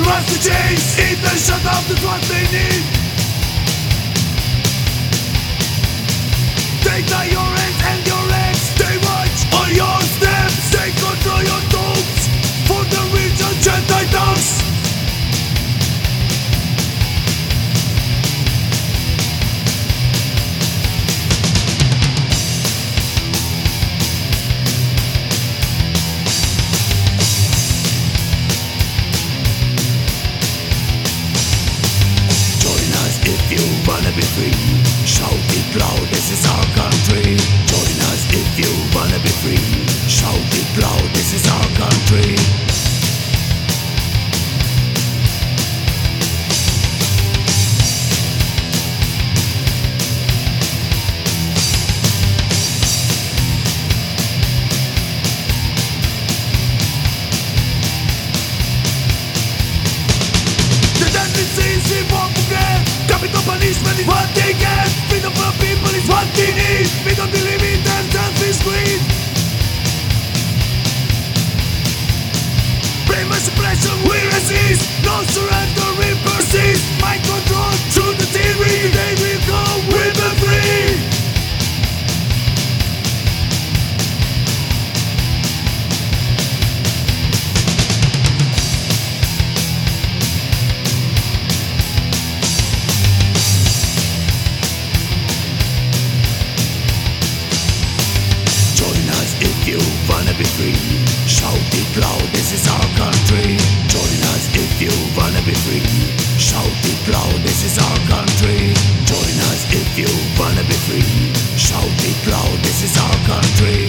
wants to change. If they shut up, that's what they need. Take down your hands and your legs. They watch all your steps. They control your thoughts. For the region, Jedi dogs. If you wanna be free, shout it loud, this is our country. Join us if you wanna be free, shout it loud, this is our country. The tendencies evolve again. Capital punishment is what they get. Freedom for people is what they need. We don't believe in them, selfish greed. Blame and suppression, we resist. No surrender, we persist. Mind control through the theory. They will go with the free. If you wanna be free, shout it loud, this is our country. Join us if you wanna be free, shout it loud, this is our country. Join us if you wanna be free, shout it loud, this is our country.